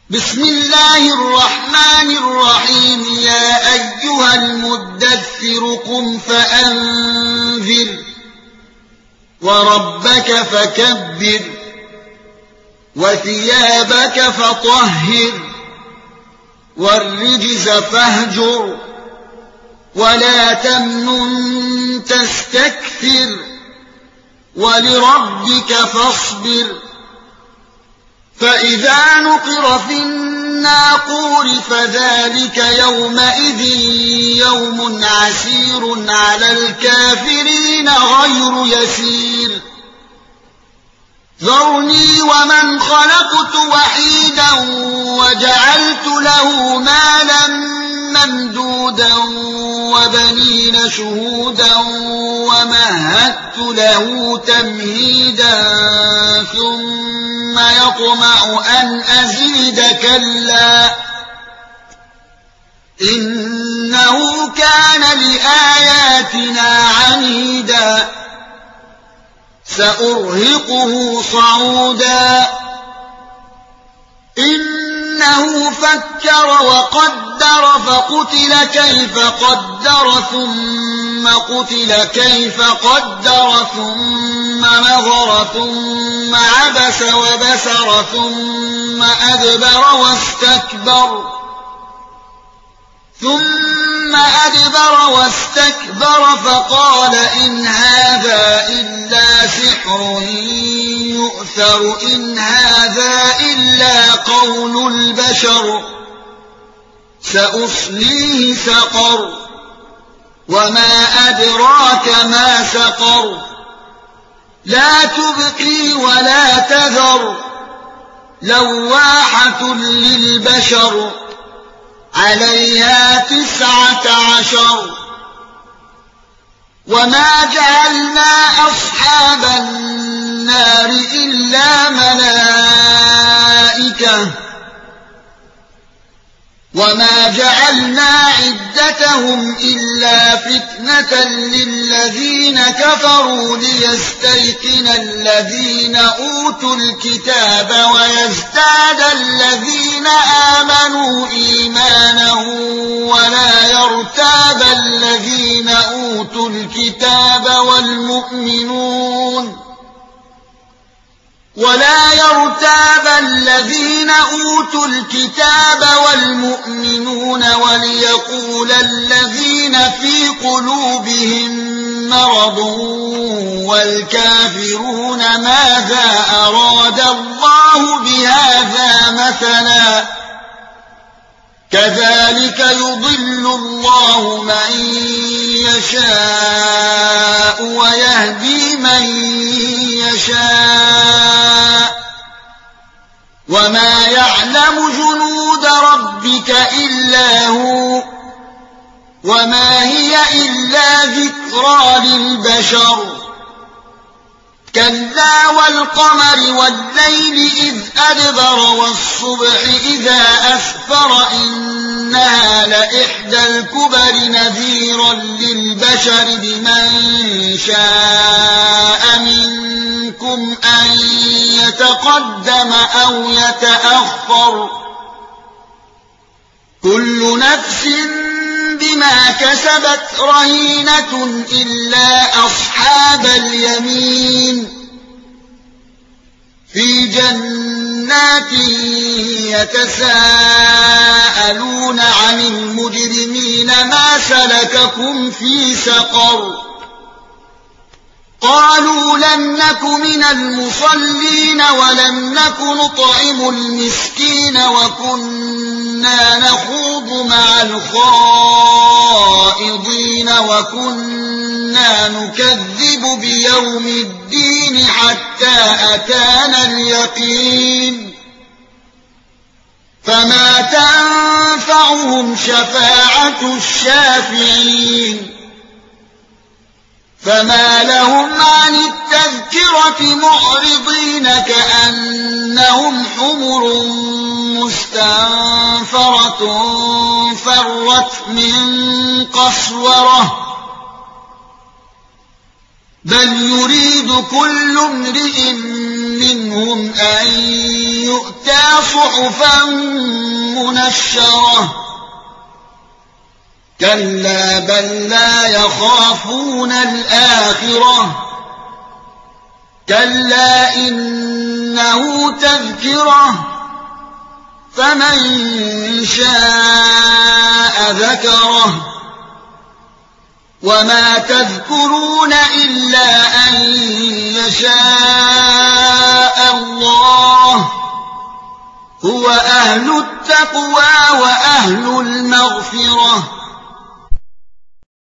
بسم الله الرحمن الرحيم. يا أيها المدثر قم فأنذر وربك فكبر وثيابك فطهر والرجز فاهجر ولا تمنن تستكثر ولربك فاصبر. فإذا نقر في الناقور فذلك يومئذ يوم عسير على الكافرين غير يسير. ذرني ومن خلقت وحيدا وجعلت له مالا ممدودا وبنين شهودا ومهدت له تمهيدا ثم يطمع أن أزيد كلا إنه كان لآياتنا عنيدا سأرهقه صعودا إنه فكر وقدر فقتل كيف قدر ثم قتل كيف قدر ثم نظر ثم عبس وبسر ثم أدبر واستكبر فقال إن هذا إلا سحر يؤثر إن هذا إلا قول البشر سأصليه سقر وما أدراك ما سقر لا تبقي ولا تذر لواحة للبشر عليها 19. وما جعلنا أصحاب النار إلا ملائكة وما جعلنا عدتهم إلا فتنة للذين كفروا ليستيقن الذين أوتوا الكتاب ويزداد الذين آمنوا إيمانا ولا يرتاب الذين أوتوا الكتاب والمؤمنون وليقول الذين في قلوبهم مرض والكافرون ماذا أراد الله بهذا مثلا كذلك يضل الله من يشاء ويهدي من يشاء وما يعلم جنود ربك إلا هو وما هي إلا ذكرى للبشر. كلا والقمر والليل إذ أدبر والصبح إذا أسفر إنها لإحدى الكبر نذيرا للبشر لمن شاء منكم أن يتقدم أو يتأخر كل نفس بما كسبت رهينة إلا أصحاب اليمين في جنات يتساءلون عن المجرمين ما سلككم في سقر قالوا لم نك من المصلين ولم نك نطعم المسكين وكنا نخوض مع الخائضين وكنا نكذب بيوم الدين حتى أتانا اليقين فما تنفعهم شفاعة الشافعين. فما لهم عن التذكرة معرضين كأنهم حمر مستنفرة فرت من قسورة بل يريد كل امرئ منهم أن يؤتى صحفا منشرة كلا بل لا يخافون الآخرة كلا إنه تذكرة فمن شاء ذكره وما تذكرون إلا أن يشاء الله هو أهل التقوى وأهل المغفرة